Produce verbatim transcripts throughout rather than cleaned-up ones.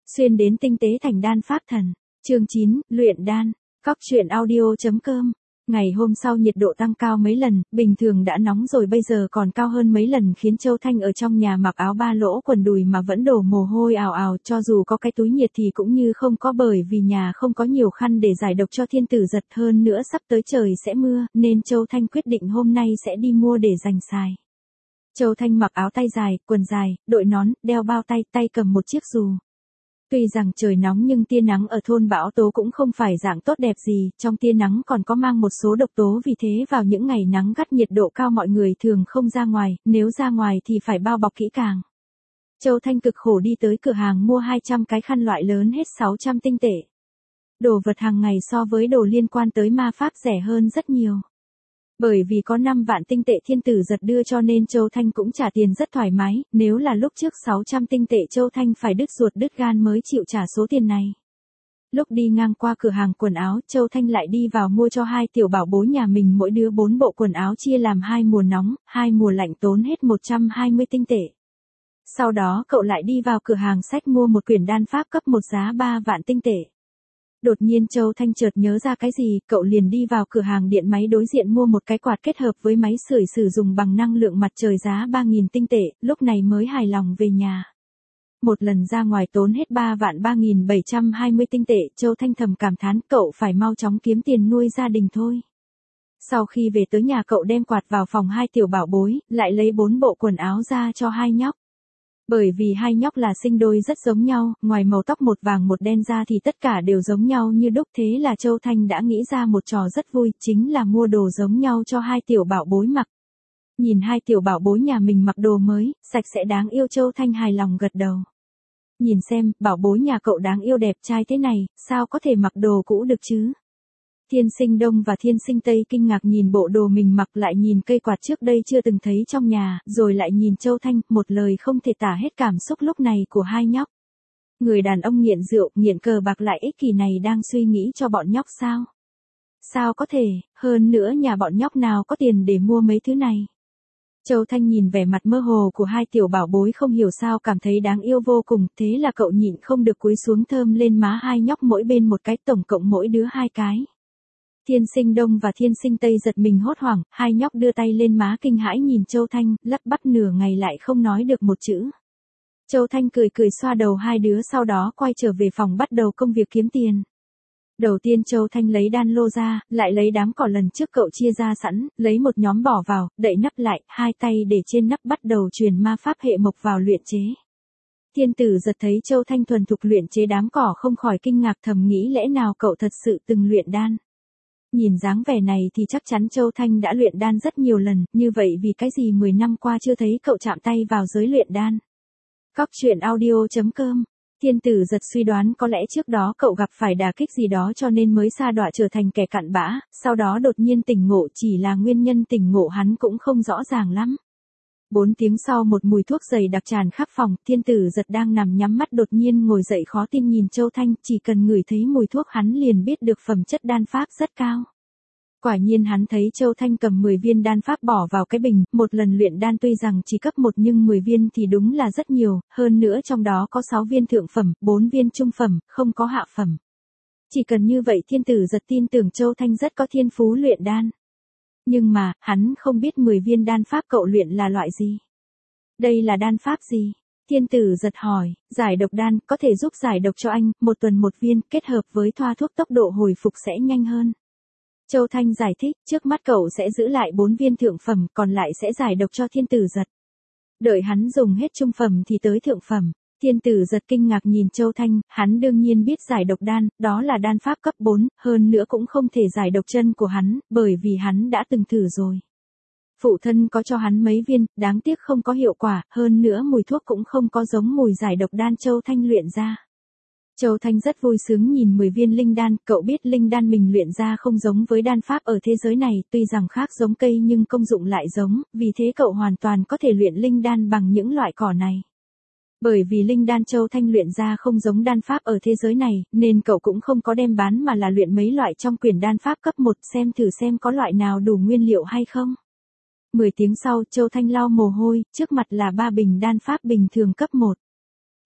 Xuyên đến tinh tế thành đan pháp thần. Chương chín, luyện đan. Cóc truyện audio.com. Ngày hôm sau nhiệt độ tăng cao mấy lần, bình thường đã nóng rồi bây giờ còn cao hơn mấy lần khiến Châu Thanh ở trong nhà mặc áo ba lỗ quần đùi mà vẫn đổ mồ hôi ào ào, cho dù có cái túi nhiệt thì cũng như không có, bởi vì nhà không có nhiều khăn để giải độc cho thiên tử giật, hơn nữa sắp tới trời sẽ mưa, nên Châu Thanh quyết định hôm nay sẽ đi mua để dành xài. Châu Thanh mặc áo tay dài, quần dài, đội nón, đeo bao tay, tay cầm một chiếc dù. Tuy rằng trời nóng nhưng tia nắng ở thôn Bão Tố cũng không phải dạng tốt đẹp gì, trong tia nắng còn có mang một số độc tố, vì thế vào những ngày nắng gắt nhiệt độ cao mọi người thường không ra ngoài, nếu ra ngoài thì phải bao bọc kỹ càng. Châu Thanh cực khổ đi tới cửa hàng mua hai trăm cái khăn loại lớn hết sáu trăm tinh tệ. Đồ vật hàng ngày so với đồ liên quan tới ma pháp rẻ hơn rất nhiều. Bởi vì có năm vạn tinh tệ thiên tử giật đưa cho nên Châu Thanh cũng trả tiền rất thoải mái, nếu là lúc trước sáu trăm tinh tệ Châu Thanh phải đứt ruột đứt gan mới chịu trả số tiền này. Lúc đi ngang qua cửa hàng quần áo, Châu Thanh lại đi vào mua cho hai tiểu bảo bối nhà mình mỗi đứa bốn bộ quần áo chia làm hai mùa nóng, hai mùa lạnh tốn hết một trăm hai mươi tinh tệ. Sau đó cậu lại đi vào cửa hàng sách mua một quyển đan pháp cấp một giá ba vạn tinh tệ. Đột nhiên Châu Thanh chợt nhớ ra cái gì, cậu liền đi vào cửa hàng điện máy đối diện mua một cái quạt kết hợp với máy sưởi sử dụng bằng năng lượng mặt trời giá ba nghìn tinh tệ, lúc này mới hài lòng về nhà. Một lần ra ngoài tốn hết ba vạn ba nghìn bảy trăm hai mươi tinh tệ, Châu Thanh thầm cảm thán cậu phải mau chóng kiếm tiền nuôi gia đình thôi. Sau khi về tới nhà cậu đem quạt vào phòng hai tiểu bảo bối, lại lấy bốn bộ quần áo ra cho hai nhóc. Bởi vì hai nhóc là sinh đôi rất giống nhau, ngoài màu tóc một vàng một đen ra thì tất cả đều giống nhau như đúc, thế là Châu Thanh đã nghĩ ra một trò rất vui, chính là mua đồ giống nhau cho hai tiểu bảo bối mặc. Nhìn hai tiểu bảo bối nhà mình mặc đồ mới, sạch sẽ đáng yêu, Châu Thanh hài lòng gật đầu. Nhìn xem, bảo bối nhà cậu đáng yêu đẹp trai thế này, sao có thể mặc đồ cũ được chứ? Thiên sinh Đông và Thiên sinh Tây kinh ngạc nhìn bộ đồ mình mặc, lại nhìn cây quạt trước đây chưa từng thấy trong nhà, rồi lại nhìn Châu Thanh, một lời không thể tả hết cảm xúc lúc này của hai nhóc. Người đàn ông nghiện rượu, nghiện cờ bạc lại ích kỷ này đang suy nghĩ cho bọn nhóc sao? Sao có thể, hơn nữa nhà bọn nhóc nào có tiền để mua mấy thứ này? Châu Thanh nhìn vẻ mặt mơ hồ của hai tiểu bảo bối không hiểu sao cảm thấy đáng yêu vô cùng, thế là cậu nhịn không được cúi xuống thơm lên má hai nhóc mỗi bên một cái, tổng cộng mỗi đứa hai cái. Thiên sinh Đông và Thiên sinh Tây giật mình hốt hoảng, hai nhóc đưa tay lên má kinh hãi nhìn Châu Thanh, lắp bắp nửa ngày lại không nói được một chữ. Châu Thanh cười cười xoa đầu hai đứa, sau đó quay trở về phòng bắt đầu công việc kiếm tiền. Đầu tiên Châu Thanh lấy đan lô ra, lại lấy đám cỏ lần trước cậu chia ra sẵn, lấy một nhóm bỏ vào, đậy nắp lại, hai tay để trên nắp bắt đầu truyền ma pháp hệ mộc vào luyện chế. Thiên tử giật thấy Châu Thanh thuần thục luyện chế đám cỏ không khỏi kinh ngạc, thầm nghĩ lẽ nào cậu thật sự từng luyện đan. Nhìn dáng vẻ này thì chắc chắn Châu Thanh đã luyện đan rất nhiều lần, như vậy vì cái gì mười năm qua chưa thấy cậu chạm tay vào giới luyện đan. Cóc truyện audio.com. Thiên tử giật suy đoán có lẽ trước đó cậu gặp phải đả kích gì đó cho nên mới sa đọa trở thành kẻ cặn bã, sau đó đột nhiên tỉnh ngộ, chỉ là nguyên nhân tỉnh ngộ hắn cũng không rõ ràng lắm. Bốn tiếng sau một mùi thuốc dày đặc tràn khắp phòng, thiên tử giật đang nằm nhắm mắt đột nhiên ngồi dậy khó tin nhìn Châu Thanh, chỉ cần ngửi thấy mùi thuốc hắn liền biết được phẩm chất đan pháp rất cao. Quả nhiên hắn thấy Châu Thanh cầm mười viên đan pháp bỏ vào cái bình, một lần luyện đan tuy rằng chỉ cấp một nhưng mười viên thì đúng là rất nhiều, hơn nữa trong đó có sáu viên thượng phẩm, bốn viên trung phẩm, không có hạ phẩm. Chỉ cần như vậy thiên tử giật tin tưởng Châu Thanh rất có thiên phú luyện đan. Nhưng mà, hắn không biết mười viên đan pháp cậu luyện là loại gì. Đây là đan pháp gì? Thiên tử giật hỏi, giải độc đan, có thể giúp giải độc cho anh, một tuần một viên, kết hợp với thoa thuốc tốc độ hồi phục sẽ nhanh hơn. Châu Thanh giải thích, trước mắt cậu sẽ giữ lại bốn viên thượng phẩm, còn lại sẽ giải độc cho thiên tử giật. Đợi hắn dùng hết trung phẩm thì tới thượng phẩm. Thiên tử giật kinh ngạc nhìn Châu Thanh, hắn đương nhiên biết giải độc đan, đó là đan pháp cấp bốn, hơn nữa cũng không thể giải độc chân của hắn, bởi vì hắn đã từng thử rồi. Phụ thân có cho hắn mấy viên, đáng tiếc không có hiệu quả, hơn nữa mùi thuốc cũng không có giống mùi giải độc đan Châu Thanh luyện ra. Châu Thanh rất vui sướng nhìn mười viên linh đan, cậu biết linh đan mình luyện ra không giống với đan pháp ở thế giới này, tuy rằng khác giống cây nhưng công dụng lại giống, vì thế cậu hoàn toàn có thể luyện linh đan bằng những loại cỏ này. Bởi vì linh đan Châu Thanh luyện ra không giống đan pháp ở thế giới này, nên cậu cũng không có đem bán mà là luyện mấy loại trong quyển đan pháp cấp một, xem thử xem có loại nào đủ nguyên liệu hay không. mười tiếng sau, Châu Thanh lau mồ hôi, trước mặt là ba bình đan pháp bình thường cấp một.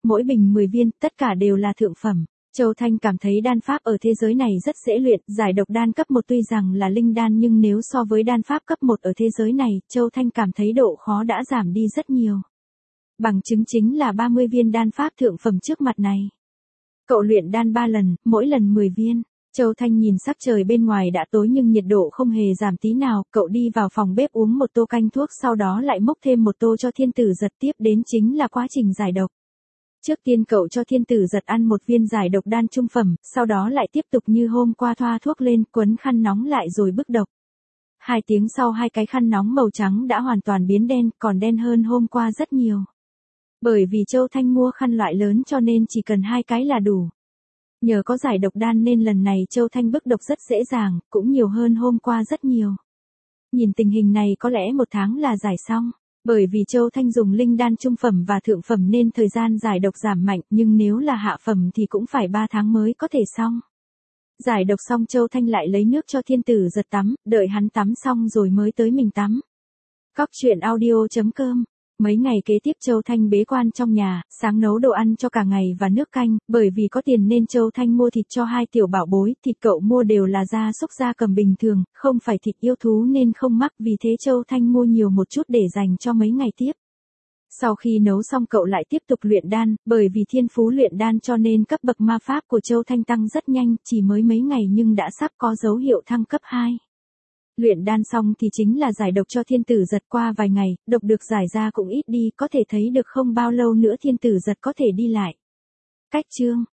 mỗi bình mười viên, tất cả đều là thượng phẩm. Châu Thanh cảm thấy đan pháp ở thế giới này rất dễ luyện, giải độc đan cấp một tuy rằng là linh đan nhưng nếu so với đan pháp cấp một ở thế giới này, Châu Thanh cảm thấy độ khó đã giảm đi rất nhiều. Bằng chứng chính là ba mươi viên đan pháp thượng phẩm trước mặt này. Cậu luyện đan ba lần, mỗi lần mười viên. Châu Thanh nhìn sắc trời bên ngoài đã tối nhưng nhiệt độ không hề giảm tí nào, cậu đi vào phòng bếp uống một tô canh thuốc sau đó lại múc thêm một tô cho thiên tử giật, tiếp đến chính là quá trình giải độc. Trước tiên cậu cho thiên tử giật ăn một viên giải độc đan trung phẩm, sau đó lại tiếp tục như hôm qua thoa thuốc lên, quấn khăn nóng lại rồi bức độc. Hai tiếng sau hai cái khăn nóng màu trắng đã hoàn toàn biến đen, còn đen hơn hôm qua rất nhiều. Bởi vì Châu Thanh mua khăn loại lớn cho nên chỉ cần hai cái là đủ. Nhờ có giải độc đan nên lần này Châu Thanh bức độc rất dễ dàng, cũng nhiều hơn hôm qua rất nhiều. Nhìn tình hình này có lẽ một tháng là giải xong. Bởi vì Châu Thanh dùng linh đan trung phẩm và thượng phẩm nên thời gian giải độc giảm mạnh, nhưng nếu là hạ phẩm thì cũng phải ba tháng mới có thể xong. Giải độc xong Châu Thanh lại lấy nước cho thiên tử giật tắm, đợi hắn tắm xong rồi mới tới mình tắm. Cóc truyện audio chấm com. Mấy ngày kế tiếp Châu Thanh bế quan trong nhà, sáng nấu đồ ăn cho cả ngày và nước canh, bởi vì có tiền nên Châu Thanh mua thịt cho hai tiểu bảo bối, thịt cậu mua đều là gia súc gia cầm bình thường, không phải thịt yêu thú nên không mắc, vì thế Châu Thanh mua nhiều một chút để dành cho mấy ngày tiếp. Sau khi nấu xong cậu lại tiếp tục luyện đan, bởi vì thiên phú luyện đan cho nên cấp bậc ma pháp của Châu Thanh tăng rất nhanh, chỉ mới mấy ngày nhưng đã sắp có dấu hiệu thăng cấp hai. Luyện đan xong thì chính là giải độc cho thiên tử giật, qua vài ngày, độc được giải ra cũng ít đi, có thể thấy được không bao lâu nữa thiên tử giật có thể đi lại. Cách chương